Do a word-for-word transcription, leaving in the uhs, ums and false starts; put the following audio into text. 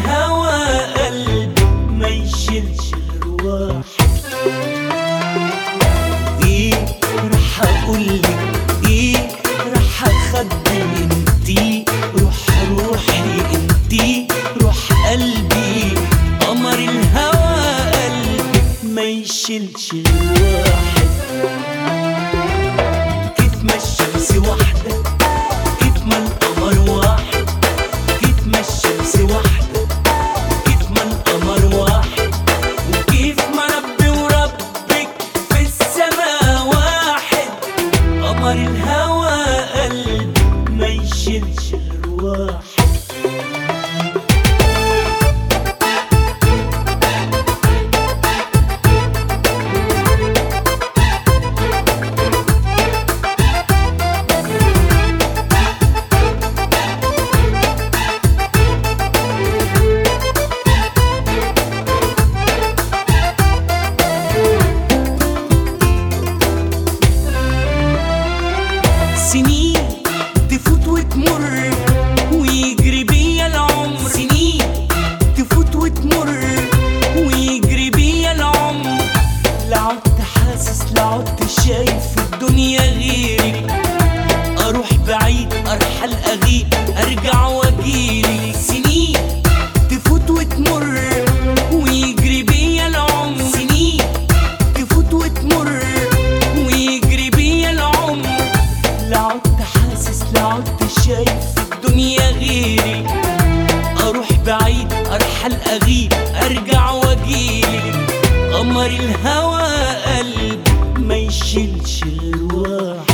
الهوى قلبي ما يشيلش الرواح. ايه راح اقولك، ايه راح اخبي، انتي روح روحي، انتي روح قلبي. قمر الهوى قلبي ما يشيلش الواحد. كيف ما الشمس واحدة، كيف ما القمر واحد، كيف ما الشمس واحدة، كيف ما القمر واحد، وكيف ما ربي وربك في السما واحد. قمر الهوى قلبي ما يشيلش الواحد. سنين تفوت وتمر ويجري بيا العمر، سنين تفوت وتمر ويجري بيا العمر. لا عدت حاسس، لا عدت شايف في الدنيا غيرك. اروح بعيد، ارحل، اغيب، ارجع واجيلك. سنين تفوت وتمر ويجري بيا العمر، سنين تفوت وتمر ويجري بيا العمر. لا عدت حاسس، لا عدت شايف في الدنيا غيري. اروح بعيد، ارحل، اغيب، ارجع واجيلك. قمر الهوى قلبي ما يشيلش الواحد.